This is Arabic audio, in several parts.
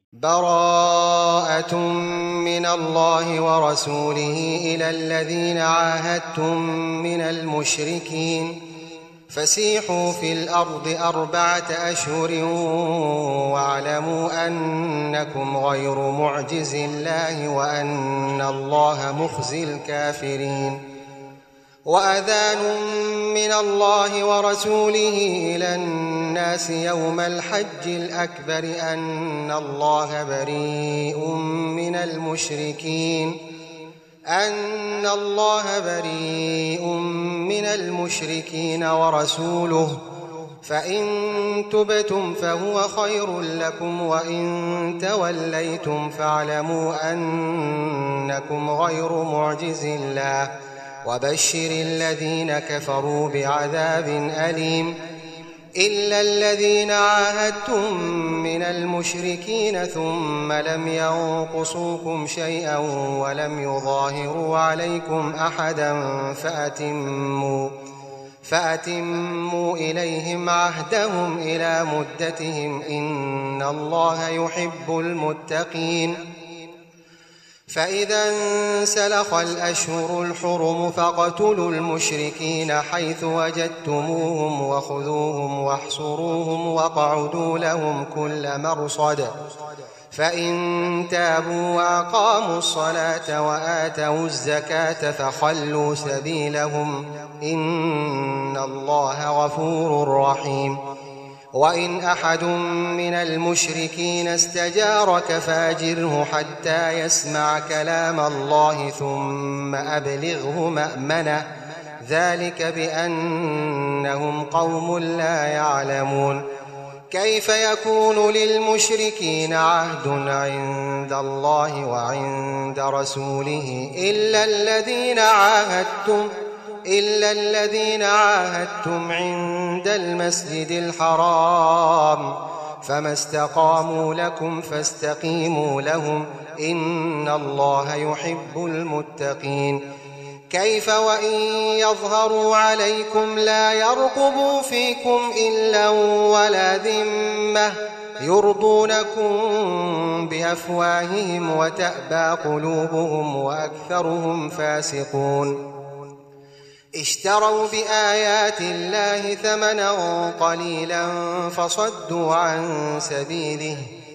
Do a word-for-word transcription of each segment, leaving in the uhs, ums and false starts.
براءة من الله ورسوله إلى الذين عاهدتم من المشركين فسيحوا في الأرض أربعة أشهر واعلموا أنكم غير معجز الله وأن الله مخزي الكافرين. وأذان من الله ورسوله إلى الناس يوم الحج الأكبر أن الله بريء من المشركين أن الله بريء من المشركين ورسوله فإن تبتم فهو خير لكم وإن توليتم فاعلموا أنكم غير معجز الله وبشر الذين كفروا بعذاب أليم. إلا الذين عاهدتم من المشركين ثم لم ينقصوكم شيئا ولم يظاهروا عليكم أحدا فأتموا, فأتموا إليهم عهدهم إلى مدتهم إن الله يحب المتقين. فإذا انسلخ الأشهر الحرم فاقتلوا المشركين حيث وجدتموهم وخذوهم واحصروهم واقعدوا لهم كل مرصد فإن تابوا وأقاموا الصلاة وآتوا الزكاة فخلوا سبيلهم إن الله غفور رحيم. وإن أحد من المشركين استجارك فأجره حتى يسمع كلام الله ثم أبلغه مأمنه ذلك بأنهم قوم لا يعلمون. كيف يكون للمشركين عهد عند الله وعند رسوله إلا الذين عاهدتم إلا الذين عاهدتم عند المسجد الحرام فما استقاموا لكم فاستقيموا لهم إن الله يحب المتقين. كيف وإن يظهروا عليكم لا يرقبوا فيكم إلا ولا ذمة يرضونكم بأفواههم وتأبى قلوبهم وأكثرهم فاسقون. اشتروا بآيات الله ثمنا قليلا فصدوا عن سبيله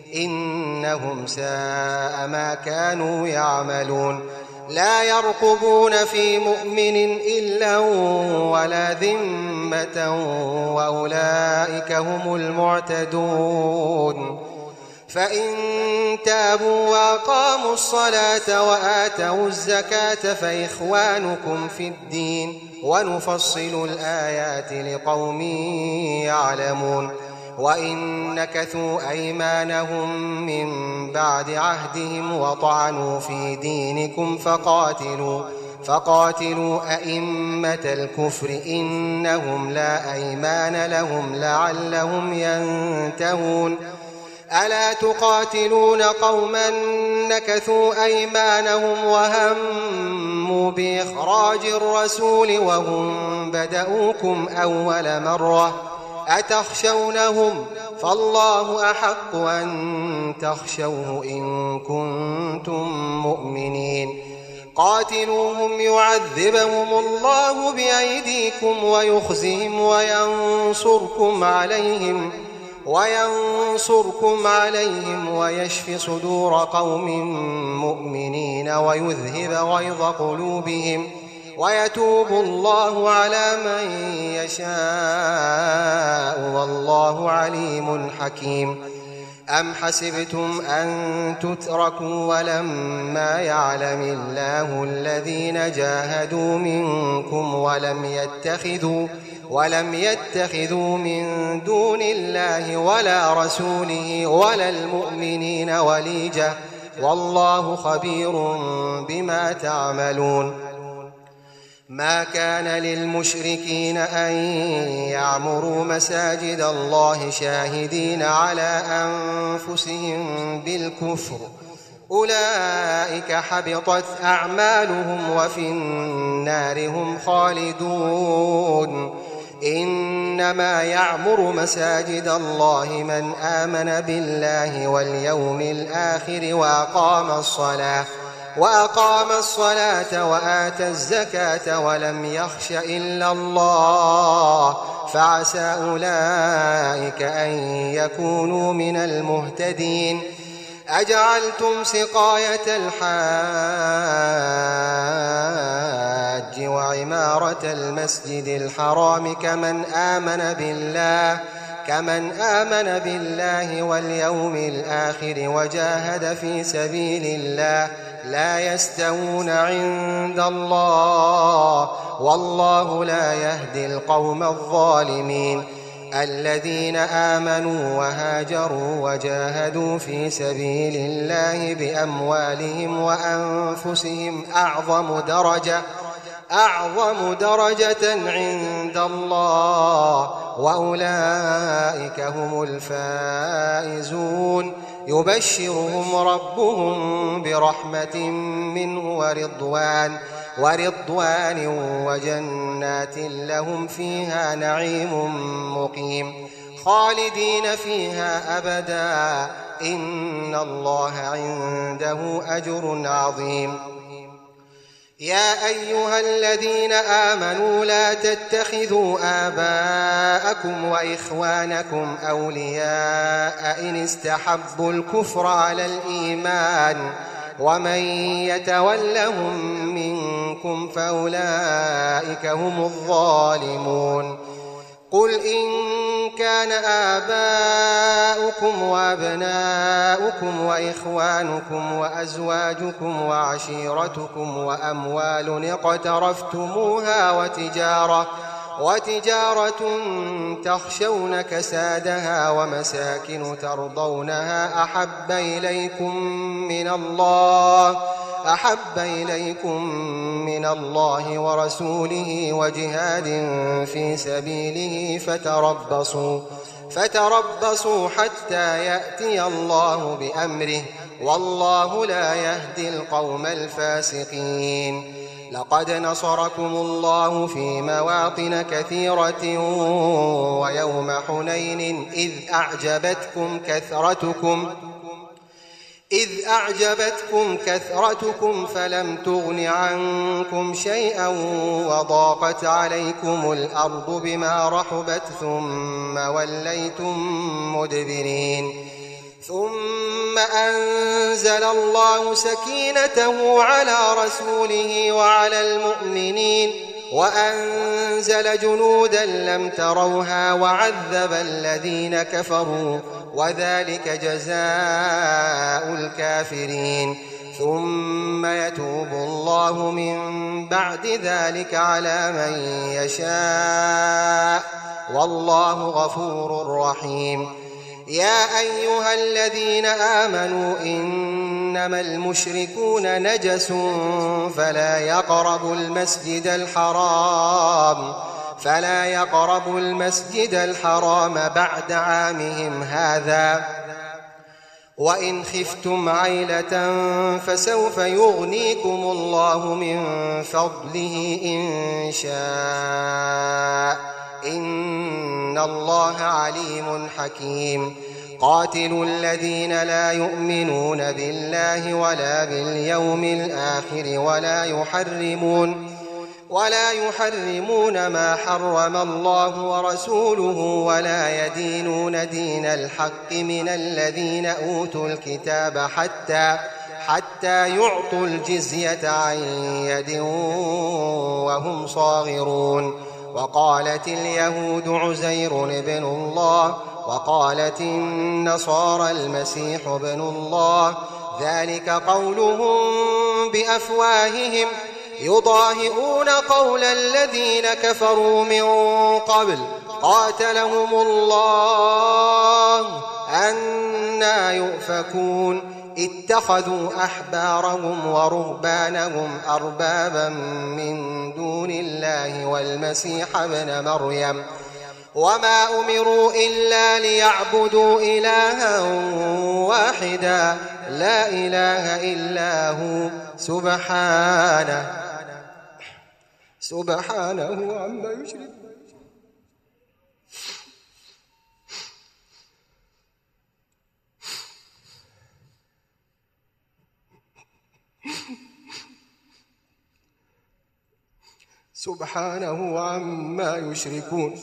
إنهم ساء ما كانوا يعملون. لا يرقبون في مؤمن إلا ولا ذمة وأولئك هم المعتدون. فإن تابوا وأقاموا الصلاة وآتوا الزكاة فإخوانكم في الدين ونفصل الآيات لقوم يعلمون. وإن نكثوا أيمانهم من بعد عهدهم وطعنوا في دينكم فقاتلوا فقاتلوا أئمة الكفر إنهم لا أيمان لهم لعلهم ينتهون. ألا تقاتلون قوما نكثوا أيمانهم وهموا بإخراج الرسول وهم بدؤوكم أول مرة أتخشونهم فالله أحق أن تخشوه إن كنتم مؤمنين. قاتلوهم يعذبهم الله بأيديكم ويخزهم وينصركم عليهم وينصركم عليهم ويشف صدور قوم مؤمنين ويذهب غيظ قلوبهم ويتوب الله على من يشاء والله عليم حكيم. أم حسبتم أن تتركوا ولما يعلم الله الذين جاهدوا منكم ولم يتخذوا ولم يتخذوا من دون الله ولا رسوله ولا المؤمنين وليجة والله خبير بما تعملون. ما كان للمشركين أن يعمروا مساجد الله شاهدين على أنفسهم بالكفر أولئك حبطت أعمالهم وفي النار هم خالدون. إنما يعمر مساجد الله من آمن بالله واليوم الآخر وأقام الصلاة وأقام الصلاة وآتى الزكاة ولم يخش إلا الله فعسى أولئك أن يكونوا من المهتدين. أجعلتم سقاية الحاج وعمارة المسجد الحرام كمن آمن بالله كمن آمن بالله واليوم الآخر وجاهد في سبيل الله لا يستوون عند الله والله لا يهدي القوم الظالمين. الذين آمنوا وهاجروا وجاهدوا في سبيل الله بأموالهم وأنفسهم أعظم درجة أعظم درجة عند الله وأولئك هم الفائزون. يبشرهم ربهم برحمة منه ورضوان ورضوان وجنات لهم فيها نعيم مقيم خالدين فيها أبدا إن الله عنده أجر عظيم. يا أيها الذين آمنوا لا تتخذوا آباءكم وإخوانكم أولياء إن استحبوا الكفر على الإيمان ومن يتولهم منكم فأولئك هم الظالمون. قل إن كان آباؤكم وأبناؤكم وإخوانكم وأزواجكم وعشيرتكم وأموال اقترفتموها وتجارة وتجارة تخشون كسادها ومساكن ترضونها أحب إليكم من الله أحب إليكم من الله ورسوله وجهاد في سبيله فتربصوا فتربصوا حتى يأتي الله بأمره والله لا يهدي القوم الفاسقين. لقد نصركم الله في مواطن كثيرة ويوم حنين إذ أعجبتكم كثرتكم إذ أعجبتكم كثرتكم فلم تغن عنكم شيئا وضاقت عليكم الأرض بما رحبت ثم وليتم مدبرين. ثم أنزل الله سكينته على رسوله وعلى المؤمنين وأنزل جنودا لم تروها وعذب الذين كفروا وذلك جزاء الكافرين. ثم يتوب الله من بعد ذلك على من يشاء والله غفور رحيم. يا أيها الذين آمنوا إنما المشركون نجس فلا يقربوا المسجد الحرام فلا يقربوا المسجد الحرام بعد عامهم هذا وإن خفتم عيلة فسوف يغنيكم الله من فضله إن شاء إن الله عليم حكيم. قاتلوا الذين لا يؤمنون بالله ولا باليوم الآخر ولا يحرمون ولا يحرمون ما حرم الله ورسوله ولا يدينون دين الحق من الذين أوتوا الكتاب حتى حتى يعطوا الجزية عن يد وهم صاغرون. وقالت اليهود عزير ابن الله وقالت النصارى المسيح ابن الله ذلك قولهم بأفواههم يضاهئون قول الذين كفروا من قبل قاتلهم الله أنى يؤفكون. اتخذوا أحبارهم ورهبانهم أربابا من دون الله والمسيح ابن مريم وما أمروا إلا ليعبدوا إلها واحدا لا إله إلا هو سبحانه سبحانه عما يشركون. سبحانه عما يشركون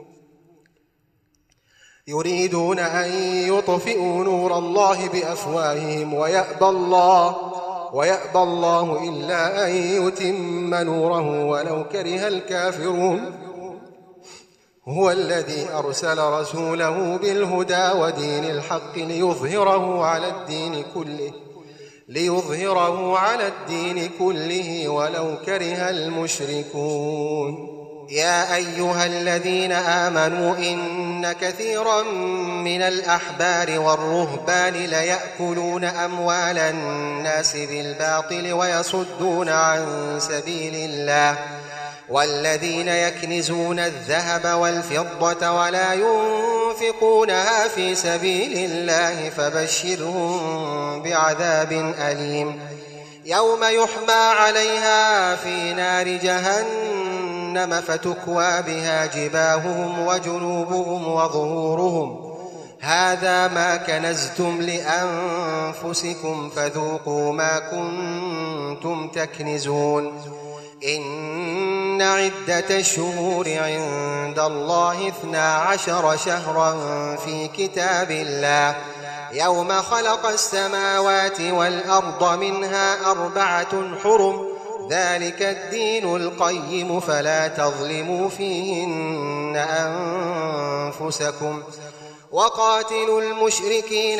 يريدون أن يطفئوا نور الله بأفواههم ويأبى الله ويأبى الله إلا أن يتم نوره ولو كره الكافرون هو الذي أرسل رسوله بالهدى ودين الحق ليظهره على الدين كله ليظهره على الدين كله ولو كره المشركون يا أيها الذين آمنوا إن كثيرا من الأحبار والرهبان ليأكلون أموال الناس بالباطل ويصدون عن سبيل الله والذين يكنزون الذهب والفضة ولا ينفقونها في سبيل الله فبشرهم بعذاب أليم يوم يحمى عليها في نار جهنم فتكوى بها جباههم وجنوبهم وظهورهم هذا ما كنزتم لأنفسكم فذوقوا ما كنتم تكنزون إن عدة الشهور عند الله اثنا عشر شهرا في كتاب الله يوم خلق السماوات والأرض منها أربعة حرم ذلك الدين القيم فلا تظلموا فيهن أنفسكم وقاتلوا المشركين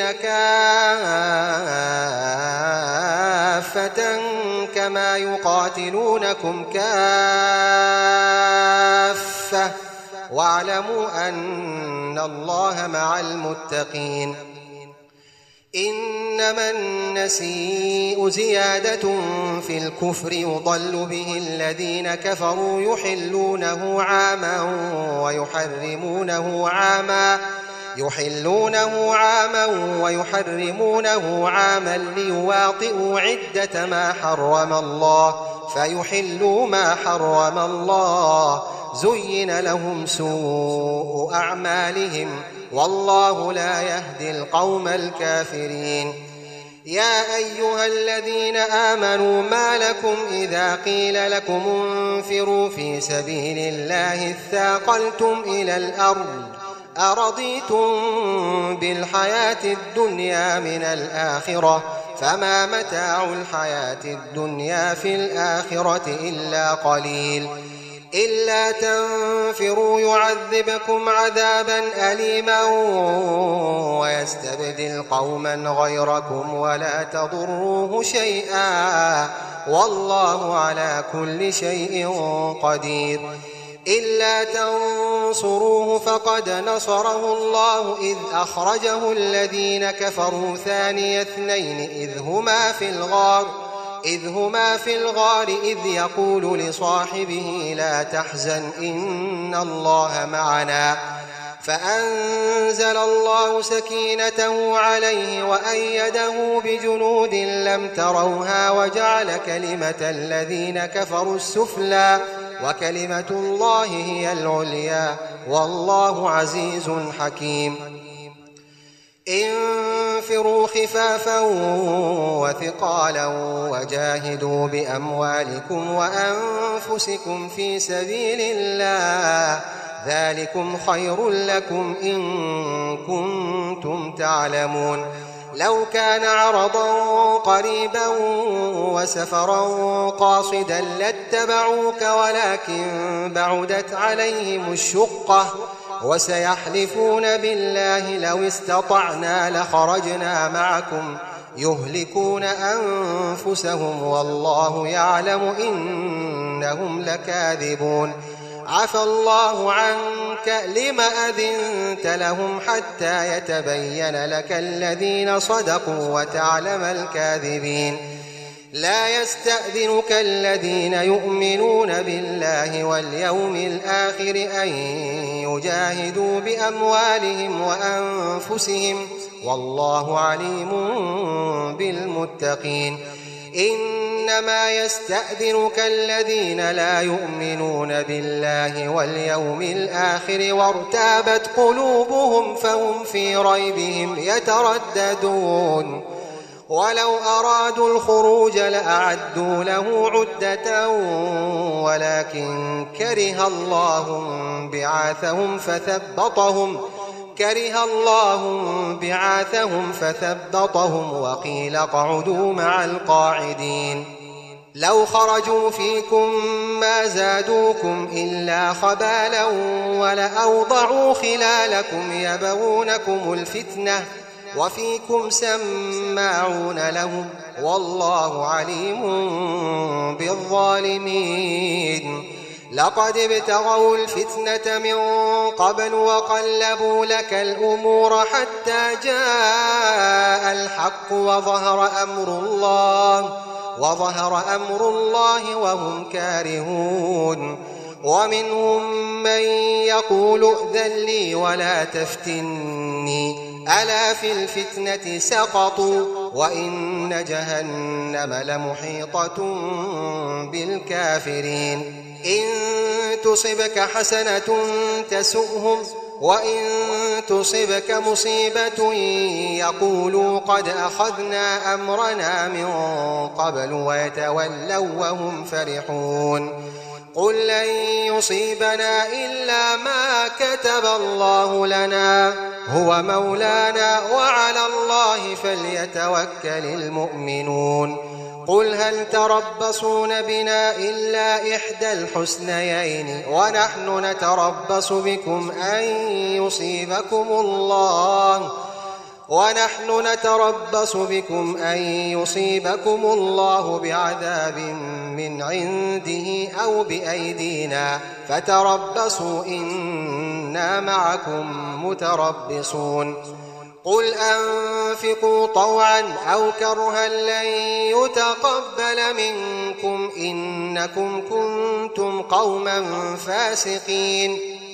كافة كما يقاتلونكم كافة واعلموا أن الله مع المتقين إنما النسيء زيادة في الكفر يضل به الذين كفروا يحلونه عاما ويحرمونه عاما يحلونه عاما ويحرمونه عاما ليواطئوا عدة ما حرم الله فيحلوا ما حرم الله زين لهم سوء أعمالهم والله لا يهدي القوم الكافرين يا أيها الذين آمنوا ما لكم إذا قيل لكم انفروا في سبيل الله اثاقلتم إلى الأرض أرضيتم بالحياة الدنيا من الآخرة فما متاع الحياة الدنيا في الآخرة إلا قليل إلا تنفروا يعذبكم عذابا أليما ويستبدل قوما غيركم ولا تضروه شيئا والله على كل شيء قدير إلا تنصروه فقد نصره الله إذ أخرجه الذين كفروا ثاني اثنين إذ هما في الغار إذ هما في الغار إذ يقول لصاحبه لا تحزن إن الله معنا فأنزل الله سكينته عليه وأيده بجنود لم تروها وجعل كلمة الذين كفروا السفلى وكلمة الله هي العليا والله عزيز حكيم انفروا خفافا وثقالا وجاهدوا بأموالكم وأنفسكم في سبيل الله ذلكم خير لكم إن كنتم تعلمون لو كان عرضا قريبا وسفرا قاصدا لاتبعوك ولكن بعدت عليهم الشقة وسيحلفون بالله لو استطعنا لخرجنا معكم يهلكون أنفسهم والله يعلم إنهم لكاذبون عفى الله عنك لم أذنت لهم حتى يتبين لك الذين صدقوا وتعلم الكاذبين لا يستأذنك الذين يؤمنون بالله واليوم الآخر أن يجاهدوا بأموالهم وأنفسهم والله عليم بالمتقين إنما يستأذنك الذين لا يؤمنون بالله واليوم الآخر وارتابت قلوبهم فهم في ريبهم يترددون ولو أرادوا الخروج لأعدوا له عدة ولكن كره الله بعاثهم فثبطهم كره الله بعاثهم فثبطهم وقيل اقعدوا مع القاعدين لو خرجوا فيكم ما زادوكم إلا خبالا ولأوضعوا خلالكم يبغونكم الفتنة وفيكم سماعون لهم والله عليم بالظالمين لقد ابتغوا الفتنة من قبل وقلبوا لك الأمور حتى جاء الحق وظهر أمر الله وظهر أمر الله وهم كارهون ومنهم من يقول ائذن لي ولا تفتني ألا في الفتنة سقطوا وإن جهنم لمحيطة بالكافرين إن تصبك حسنة تسؤهم وإن تصبك مصيبة يقولوا قد أخذنا أمرنا من قبل ويتولوا وهم فرحون قل لن يصيبنا إلا ما كتب الله لنا هو مولانا وعلى الله فليتوكل المؤمنون قل هل تربصون بنا إلا إحدى الحسنيين ونحن نتربص بكم أن يصيبكم الله ونحن نتربص بكم أن يصيبكم الله بعذاب من عنده أو بأيدينا فتربصوا إنا معكم متربصون قل أنفقوا طوعا أو كرها لن يتقبل منكم إنكم كنتم قوما فاسقين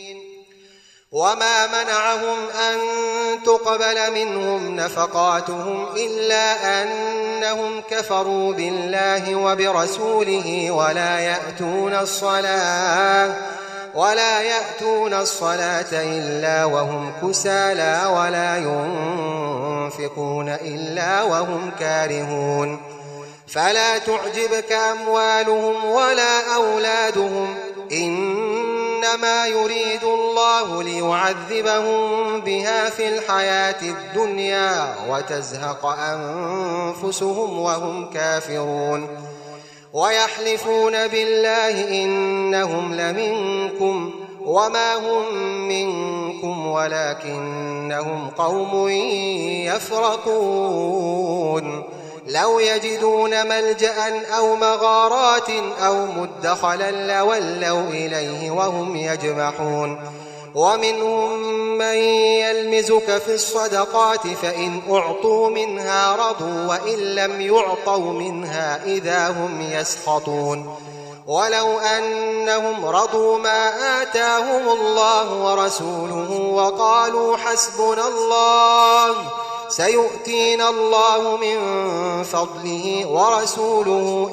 وما منعهم أن تقبل منهم نفقاتهم إلا أنهم كفروا بالله وبرسوله ولا يأتون الصلاة ولا يأتون الصلاة إلا وهم كسالى ولا ينفقون إلا وهم كارهون فلا تعجبك أموالهم ولا أولادهم إنما يريد الله ليعذبهم بها في الحياة الدنيا وتزهق أنفسهم وهم كافرون ويحلفون بالله إنهم لمنكم وما هم منكم ولكنهم قوم يفرقون لو يجدون ملجأ أو مغارات أو مدخلا لولوا إليه وهم يجمحون ومنهم من يلمزك في الصدقات فإن أعطوا منها رضوا وإن لم يعطوا منها إذا هم يسخطون ولو أنهم رضوا ما آتاهم الله ورسوله وقالوا حسبنا الله سيؤتينا الله من فضله ورسوله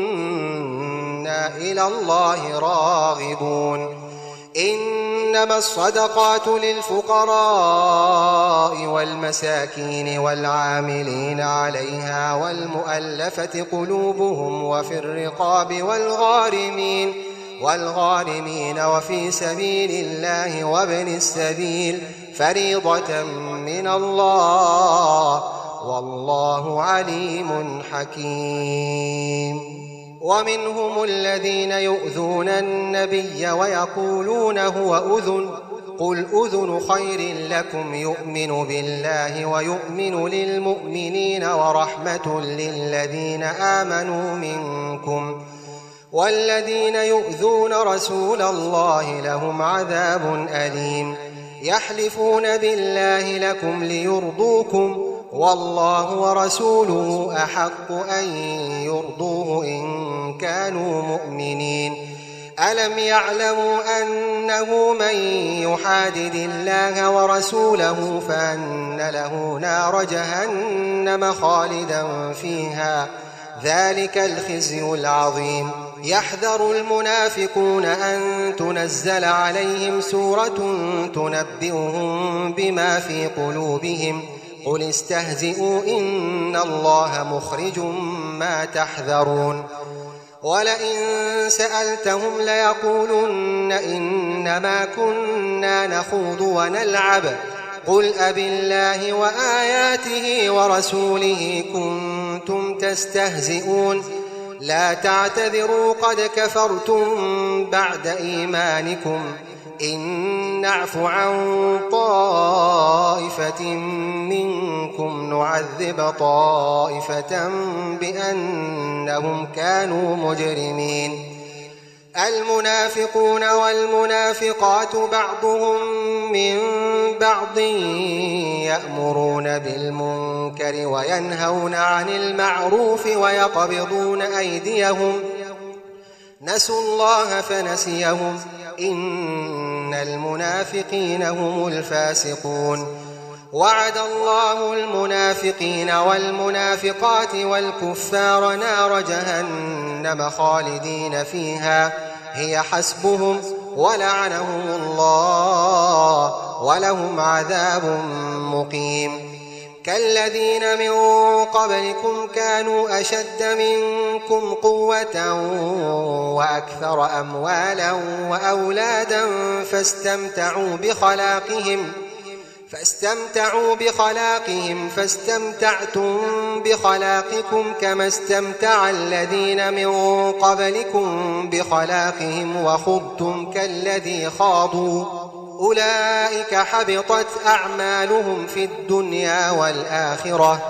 إنا إلى الله راغبون إنما الصدقات للفقراء والمساكين والعاملين عليها والمؤلفة قلوبهم وفي الرقاب والغارمين والغارمين وفي سبيل الله وابن السبيل فريضة من الله والله عليم حكيم ومنهم الذين يؤذون النبي ويقولون هو أذن قل أذن خير لكم يؤمن بالله ويؤمن للمؤمنين ورحمة للذين آمنوا منكم والذين يؤذون رسول الله لهم عذاب أليم يحلفون بالله لكم ليرضوكم والله ورسوله أحق أن يرضوه إن كانوا مؤمنين ألم يعلموا أنه من يحادد الله ورسوله فأن له نار جهنم خالدا فيها ذلك الخزي العظيم يحذر المنافقون أن تنزل عليهم سورة تنبئهم بما في قلوبهم قل استهزئوا إن الله مخرج ما تحذرون ولئن سألتهم ليقولن إنما كنا نخوض ونلعب قل أبالله وآياته ورسوله كنتم تستهزئون لا تعتذروا قد كفرتم بعد إيمانكم إن نعف عن طائفة منكم نعذب طائفة بأنهم كانوا مجرمين المنافقون والمنافقات بعضهم من بعض يأمرون بالمنكر وينهون عن المعروف ويقبضون أيديهم نسوا الله فنسيهم إن المنافقين هم الفاسقون وعد الله المنافقين والمنافقات والكفار نار جهنم خالدين فيها هي حسبهم ولعنهم الله ولهم عذاب مقيم كالذين من قبلكم كانوا أشد منكم قوة وأكثر أموالا وأولادا فاستمتعوا بخلاقهم فاستمتعوا بخلاقهم فاستمتعتم بخلاقكم كما استمتع الذين من قبلكم بخلاقهم وخضتم كالذي خاضوا أولئك حبطت أعمالهم في الدنيا والآخرة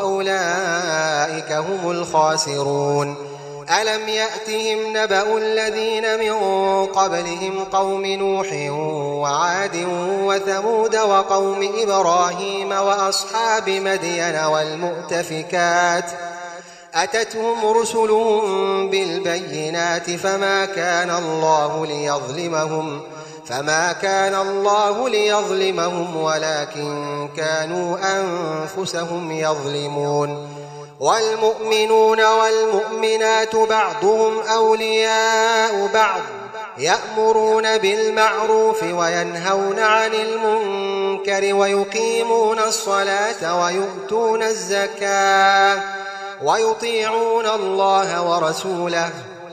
وأولئك هم الخاسرون ألم يأتهم نبأ الذين من قبلهم قوم نوح وعاد وثمود وقوم إبراهيم وأصحاب مدين والمؤتفكات أتتهم رسلهم بالبينات فما كان الله ليظلمهم فما كان الله ليظلمهم ولكن كانوا أنفسهم يظلمون والمؤمنون والمؤمنات بعضهم أولياء بعض يأمرون بالمعروف وينهون عن المنكر ويقيمون الصلاة ويؤتون الزكاة ويطيعون الله ورسوله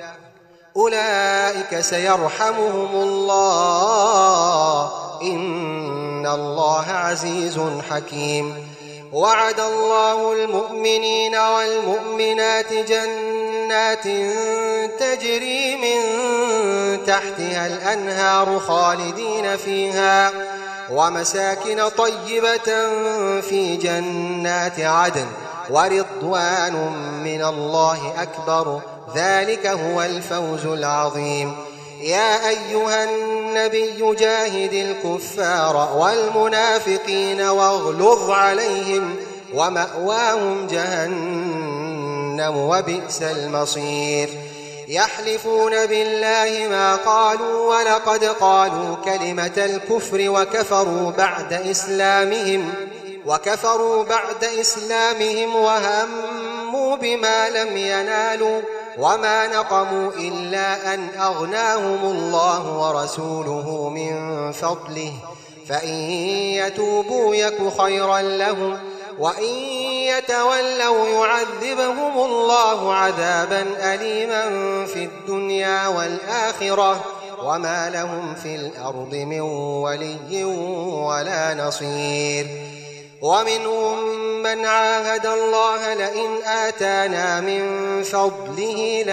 أولئك سيرحمهم الله إن الله عزيز حكيم وعد الله المؤمنين والمؤمنات جنات تجري من تحتها الأنهار خالدين فيها ومساكن طيبة في جنات عدن ورضوان من الله أكبر ذلك هو الفوز العظيم يا أيها النبي جاهد الكفار والمنافقين واغلظ عليهم ومأواهم جهنم وبئس المصير يحلفون بالله ما قالوا ولقد قالوا كلمة الكفر وكفروا بعد إسلامهم وكفروا بعد إسلامهم وهموا بما لم ينالوا وما نقموا إلا أن أغناهم الله ورسوله من فضله فإن يتوبوا يك خيرا لهم وإن يتولوا يعذبهم الله عذابا أليما في الدنيا والآخرة وما لهم في الأرض من ولي ولا نصير ومنهم من عاهد الله لئن آتانا من فضله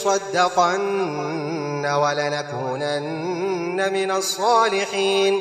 لنصدقن ولنكونن من الصالحين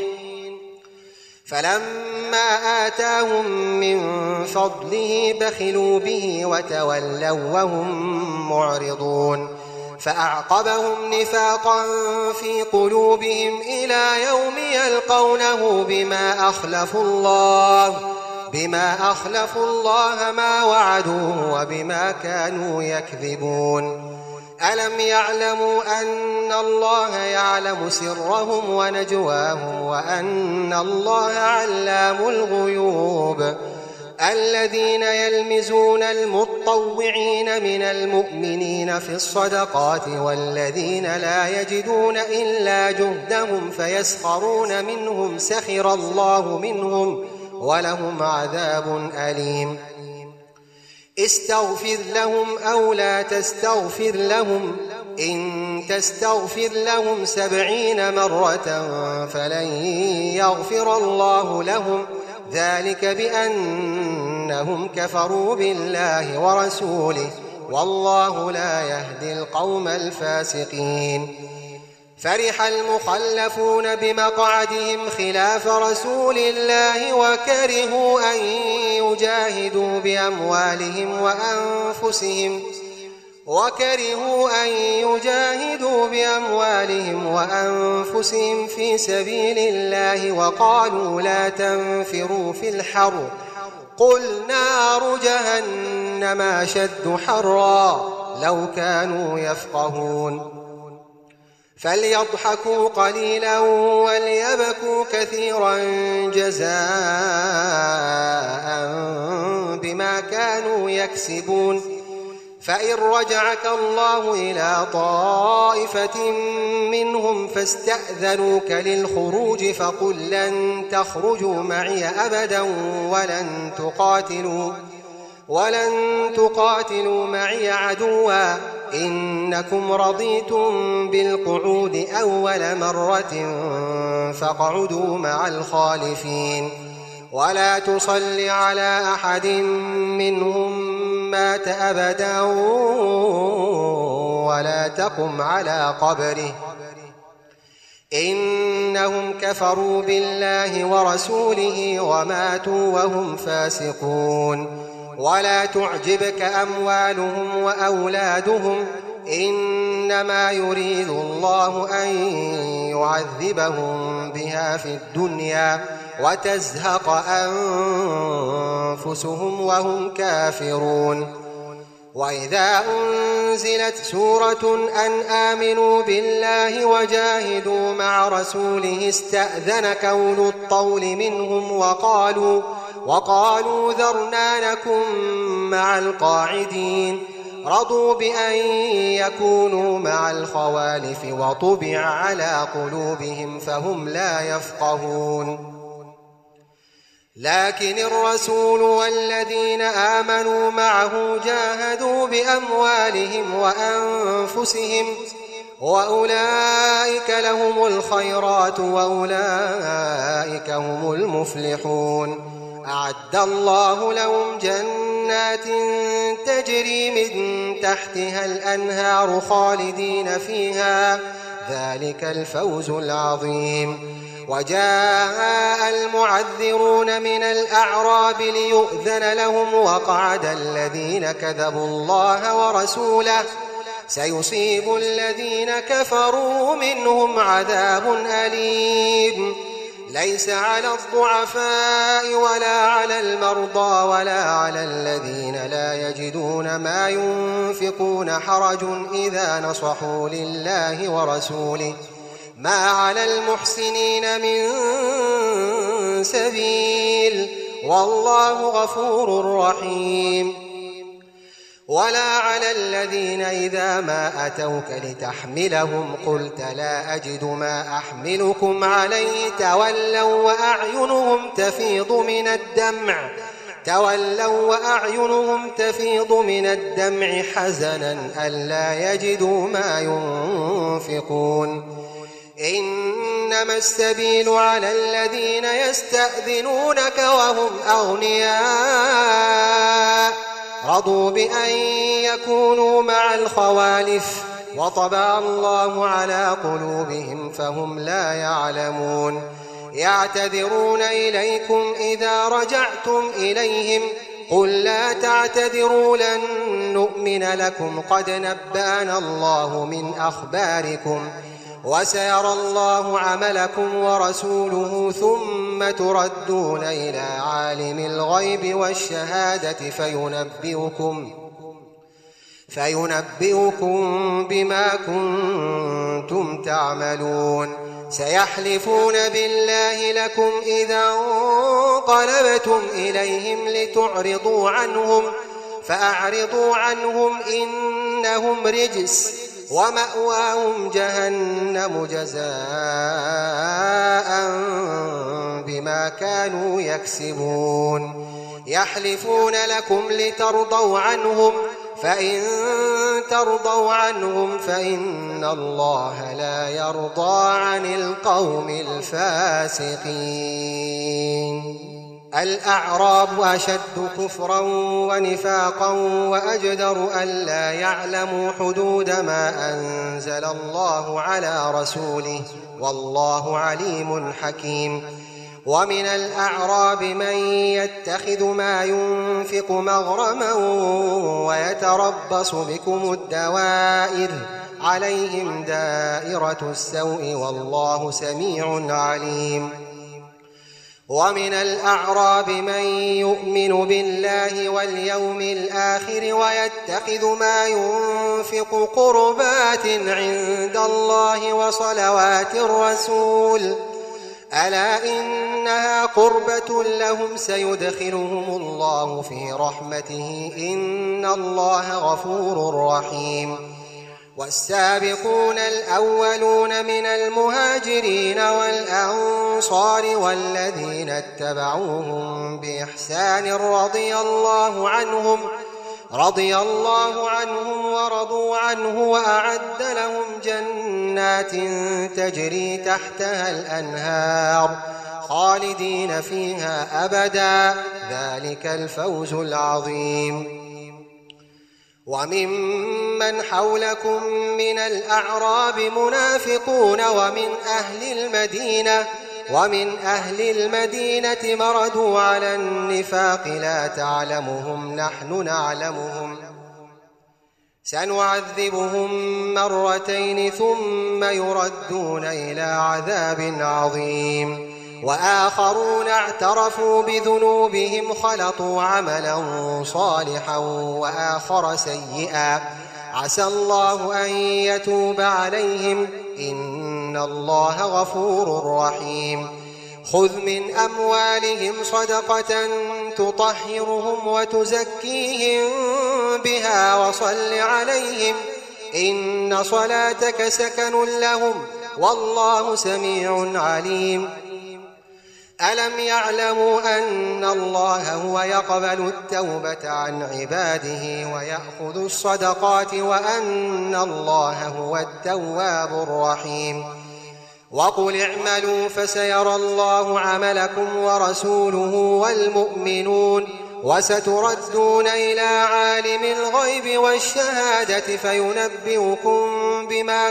فلما آتاهم من فضله بخلوا به وتولوا وهم معرضون فأعقبهم نفاقا في قلوبهم إلى يوم يلقونه بما أخلفوا الله بما أخلفوا الله ما وعدوه وبما كانوا يكذبون ألم يعلموا أن الله يعلم سرهم ونجواهم وأن الله علام الغيوب الذين يلمزون المطوعين من المؤمنين في الصدقات والذين لا يجدون إلا جهدهم فيسخرون منهم سخر الله منهم ولهم عذاب أليم. استغفر لهم أو لا تستغفر لهم، إن تستغفر لهم سبعين مرة فلن يغفر الله لهم، ذلك بأنهم كفروا بالله ورسوله، والله لا يهدي القوم الفاسقين. فرح المخلفون بمقعدهم خلاف رسول الله وكرهوا أن يجاهدوا بأموالهم وأنفسهم وكرهوا أن يجاهدوا بأموالهم وأنفسهم في سبيل الله، وقالوا لا تنفروا في الحر، قل نار جهنم أشد حرا لو كانوا يفقهون. فليضحكوا قليلا وليبكوا كثيرا جزاء بما كانوا يكسبون. فإن رجعك الله إلى طائفة منهم فاستأذنوك للخروج فقل لن تخرجوا معي أبدا ولن تقاتلوا ولن تقاتلوا معي عدوا، إنكم رضيتم بالقعود أول مرة فاقعدوا مع الخالفين، ولا تصل على أحد منهم مات أبدا ولا تقم على قبره، إنهم كفروا بالله ورسوله وماتوا وهم فاسقون. ولا تعجبك أموالهم وأولادهم، إنما يريد الله أن يعذبهم بها في الدنيا وتزهق أنفسهم وهم كافرون. وإذا أنزلت سورة أن آمنوا بالله وجاهدوا مع رسوله استأذنك أولو الطول منهم وقالوا وقالوا ذرنا نكن مع القاعدين، رضوا بأن يكونوا مع الخوالف وطبع على قلوبهم فهم لا يفقهون. لكن الرسول والذين آمنوا معه جاهدوا بأموالهم وأنفسهم، وأولئك لهم الخيرات وأولئك هم المفلحون. أعد الله لهم جنات تجري من تحتها الأنهار خالدين فيها، ذلك الفوز العظيم. وجاء المعذرون من الأعراب ليؤذن لهم وقعد الذين كذبوا الله ورسوله، سيصيب الذين كفروا منهم عذاب أليم. ليس على الضعفاء ولا على المرضى ولا على الذين لا يجدون ما ينفقون حرج إذا نصحوا لله ورسوله، ما على المحسنين من سبيل، والله غفور رحيم. ولا على الذين إذا ما أتوك لتحملهم قلت لا أجد ما أحملكم عليه تولوا وأعينهم تفيض من الدمع تولوا وأعينهم تفيض من الدمع حزنا ألا يجدوا ما ينفقون. إنما السبيل على الذين يستأذنونك وهم أغنياء رضوا بأن يكونوا مع الخوالف وطبع الله على قلوبهم فهم لا يعلمون. يعتذرون إليكم إذا رجعتم إليهم قل لا تعتذروا لن نؤمن لكم قد نبأنا الله من أخباركم وسيرى الله عملكم ورسوله ثم تردون إلى عالم الغيب والشهادة فينبئكم فينبئكم بما كنتم تعملون. سيحلفون بالله لكم إذا انقلبتم إليهم لتعرضوا عنهم فأعرضوا عنهم إنهم رجس ومأواهم جهنم جزاء بما كانوا يكسبون يحلفون لكم لترضوا عنهم فإن ترضوا عنهم فإن الله لا يرضى عن القوم الفاسقين. الأعراب أشد كفرا ونفاقا وأجدر ألا يعلموا حدود ما أنزل الله على رسوله والله عليم حكيم. ومن الأعراب من يتخذ ما ينفق مغرما ويتربص بكم الدوائر عليهم دائرة السوء والله سميع عليم. ومن الأعراب من يؤمن بالله واليوم الآخر ويتخذ ما ينفق قربات عند الله وصلوات الرسول ألا إنها قربة لهم سيدخلهم الله في رحمته إن الله غفور رحيم. والسابقون الأولون من المهاجرين والأنصار والذين اتبعوهم بإحسان رضي الله عنهم رضي الله عنهم ورضوا عنه وأعد لهم جنات تجري تحتها الأنهار خالدين فيها أبدا ذلك الفوز العظيم. وممن حولكم من الأعراب منافقون ومن أهل المدينة ومن أهل المدينة مردوا على النفاق لا تعلمهم نحن نعلمهم سنعذبهم مرتين ثم يردون إلى عذاب عظيم. وآخرون اعترفوا بذنوبهم خلطوا عملا صالحا وآخر سيئا عسى الله أن يتوب عليهم إن الله غفور رحيم. خذ من أموالهم صدقة تطهرهم وتزكيهم بها وصل عليهم إن صلاتك سكن لهم والله سميع عليم. ألم يعلموا أن الله هو يقبل التوبة عن عباده ويأخذ الصدقات وأن الله هو التواب الرحيم. وقل اعملوا فسيرى الله عملكم ورسوله والمؤمنون وستردون إلى عالم الغيب والشهادة فينبئكم بما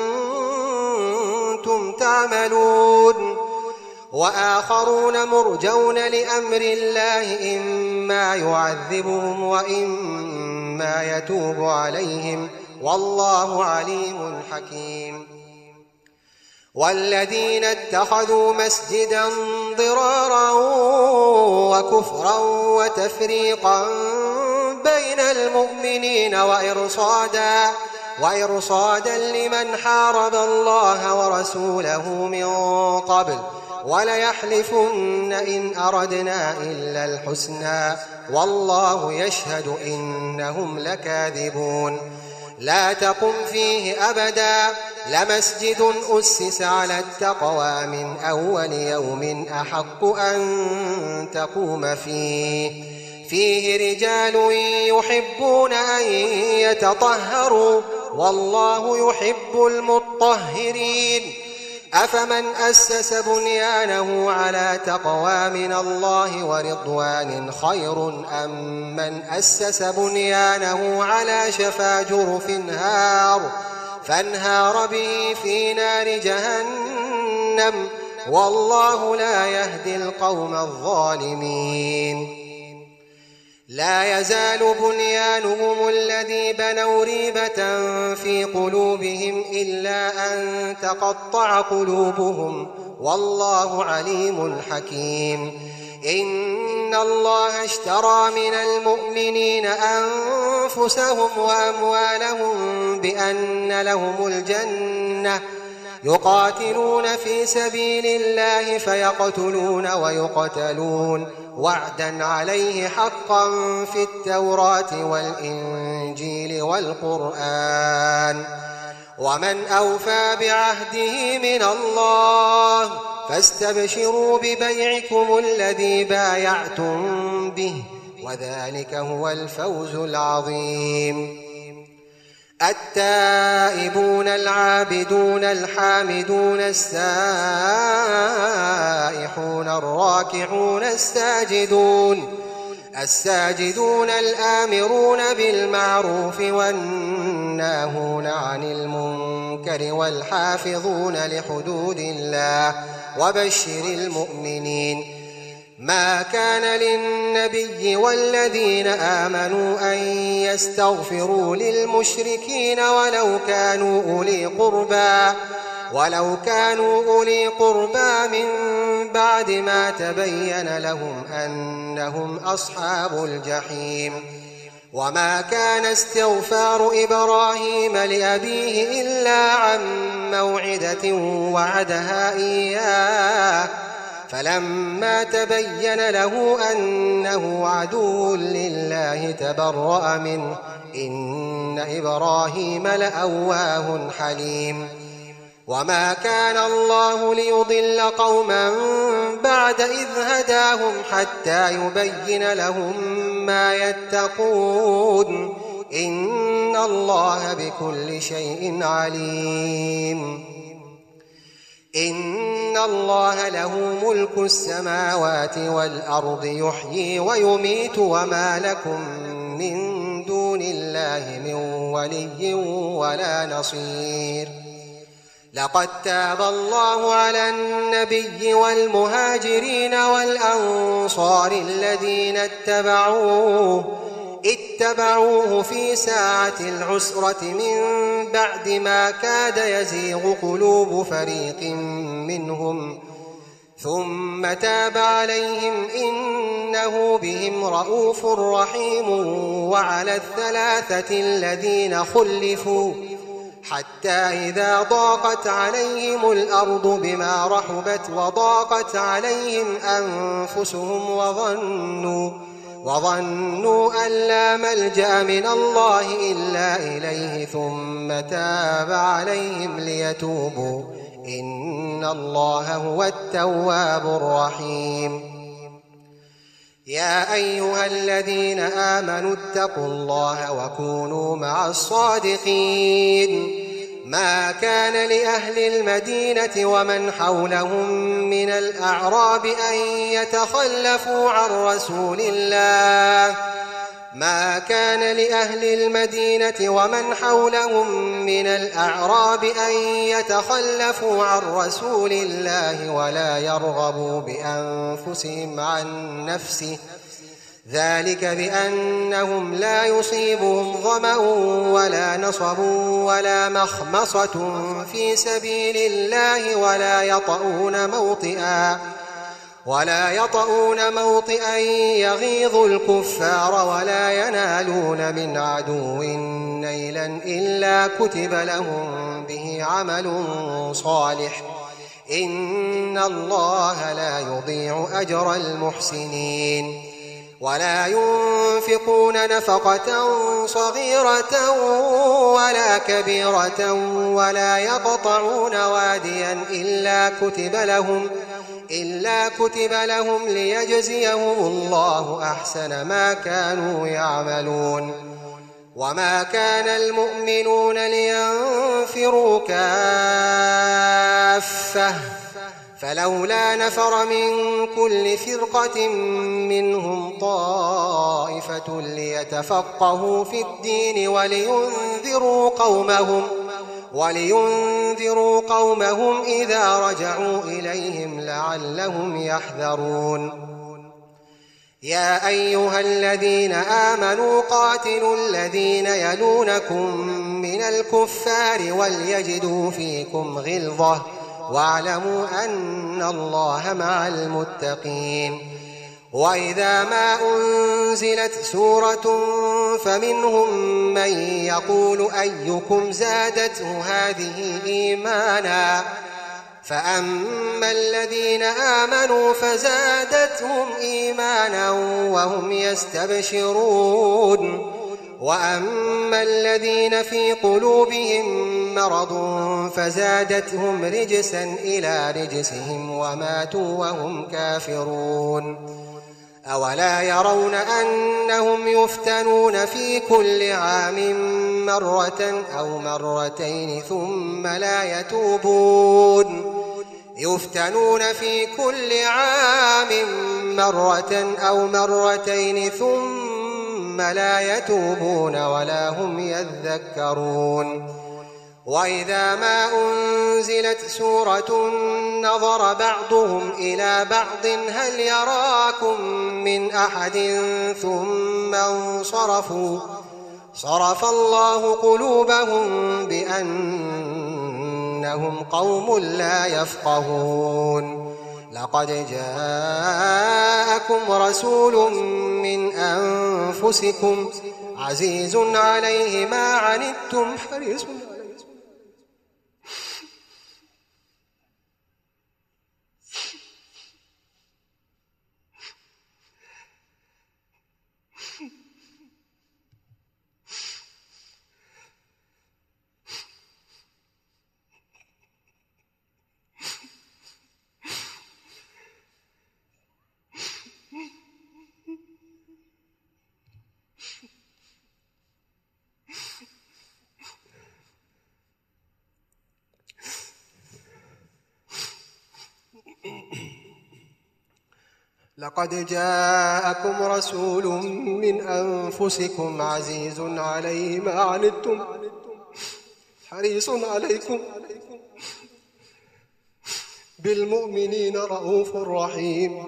كنتم تعملون. وآخرون مرجون لأمر الله إما يعذبهم وإما يتوب عليهم والله عليم حكيم. والذين اتخذوا مسجدا ضرارا وكفرا وتفريقا بين المؤمنين وإرصادا وإرصادا لمن حارب الله ورسوله من قبل وليحلفن إن أردنا إلا الحسنى والله يشهد إنهم لكاذبون. لا تقم فيه أبدا لمسجد أسس على التقوى من أول يوم أحق أن تقوم فيه فيه رجال يحبون أن يتطهروا والله يحب المطهرين. أفمن أسس بنيانه على تقوى من الله ورضوان خير أم من أسس بنيانه على شفا جرف هار فانهار به في نار جهنم والله لا يهدي القوم الظالمين. لا يزال بنيانهم الذي بنوا ريبة في قلوبهم إلا أن تقطع قلوبهم والله عليم حكيم. إن الله اشترى من المؤمنين أنفسهم وأموالهم بأن لهم الجنة يقاتلون في سبيل الله فيقتلون ويقتلون وعدا عليه حقا في التوراة والإنجيل والقرآن ومن أوفى بعهده من الله فاستبشروا ببيعكم الذي بايعتم به وذلك هو الفوز العظيم. التائبون العابدون الحامدون السائحون الراكعون الساجدون الساجدون الآمرون بالمعروف والناهون عن المنكر والحافظون لحدود الله وبشر المؤمنين. ما كان للنبي والذين آمنوا أن يستغفروا للمشركين ولو كانوا أولي قربى ولو كانوا أولي قربى من بعد ما تبين لهم أنهم أصحاب الجحيم. وما كان استغفار إبراهيم لأبيه إلا عن موعدة وعدها إياه فلما تبين له أنه عدو لله تبرأ منه إن إبراهيم لأواه حليم. وما كان الله ليضل قوما بعد إذ هداهم حتى يبين لهم ما يتقون إن الله بكل شيء عليم. إن الله له ملك السماوات والأرض يحيي ويميت وما لكم من دون الله من ولي ولا نصير. لقد تاب الله على النبي والمهاجرين والأنصار الذين اتبعوه اتبعوه في ساعة العسرة من بعد ما كاد يزيغ قلوب فريق منهم ثم تاب عليهم إنه بهم رءوف رحيم. وعلى الثلاثة الذين خلفوا حتى إذا ضاقت عليهم الأرض بما رحبت وضاقت عليهم أنفسهم وظنوا وظنوا أن لا ملجأ من الله إلا إليه ثم تاب عليهم ليتوبوا إن الله هو التواب الرحيم. يا أيها الذين آمنوا اتقوا الله وكونوا مع الصادقين. ما كان لأهل المدينة ومن حولهم من الأعراب أن يتخلفوا عن رسول الله ما كان لأهل المدينة ومن حولهم من الأعراب أن يتخلفوا عن رسول الله ولا يرغبوا بأنفسهم عن نفسه ذلك بأنهم لا يصيبهم ظمأ ولا نصب ولا مخمصة في سبيل الله ولا يطؤون موطئا ولا يطؤون موطئا يغيظ الكفار ولا ينالون من عدو نيلا إلا كتب لهم به عمل صالح إن الله لا يضيع أجر المحسنين. ولا ينفقون نفقة صغيرة ولا كبيرة ولا يقطعون واديا إلا كتب لهم إلا كتب لهم ليجزيهم الله أحسن ما كانوا يعملون. وما كان المؤمنون لينفروا كافة فلولا نفر من كل فرقة منهم طائفة ليتفقهوا في الدين ولينذروا قومهم ولينذروا قومهم إذا رجعوا إليهم لعلهم يحذرون. يا أيها الذين آمنوا قاتلوا الذين يلونكم من الكفار وليجدوا فيكم غلظة واعلموا أن الله مع المتقين. وإذا ما أنزلت سورة فمنهم من يقول أيكم زادته هذه إيمانا فأما الذين آمنوا فزادتهم إيمانا وهم يستبشرون وأما الذين في قلوبهم مرض فزادتهم رجسا إلى رجسهم وماتوا وهم كافرون أولا يرون أنهم يفتنون في كل عام مرة أو مرتين ثم لا يتوبون يفتنون في كل عام مرة أو مرتين ثم لا يتوبون ولا هم يذكرون وإذا ما أنزلت سورة نظر بعضهم إلى بعض هل يراكم من أحد ثم انصرفوا صرف الله قلوبهم بأنهم قوم لا يفقهون لقد جاءكم رسول من أنفسكم عزيز عليه ما عنتم حريص لقد جاءكم رسول من أنفسكم عزيز عليه ما عنتم حريص عليكم بالمؤمنين رؤوف رحيم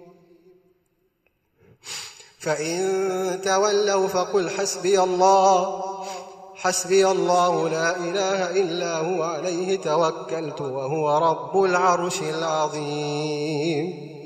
فإن تولوا فقل حسبي الله حسبي الله لا إله إلا هو عليه توكلت وهو رب العرش العظيم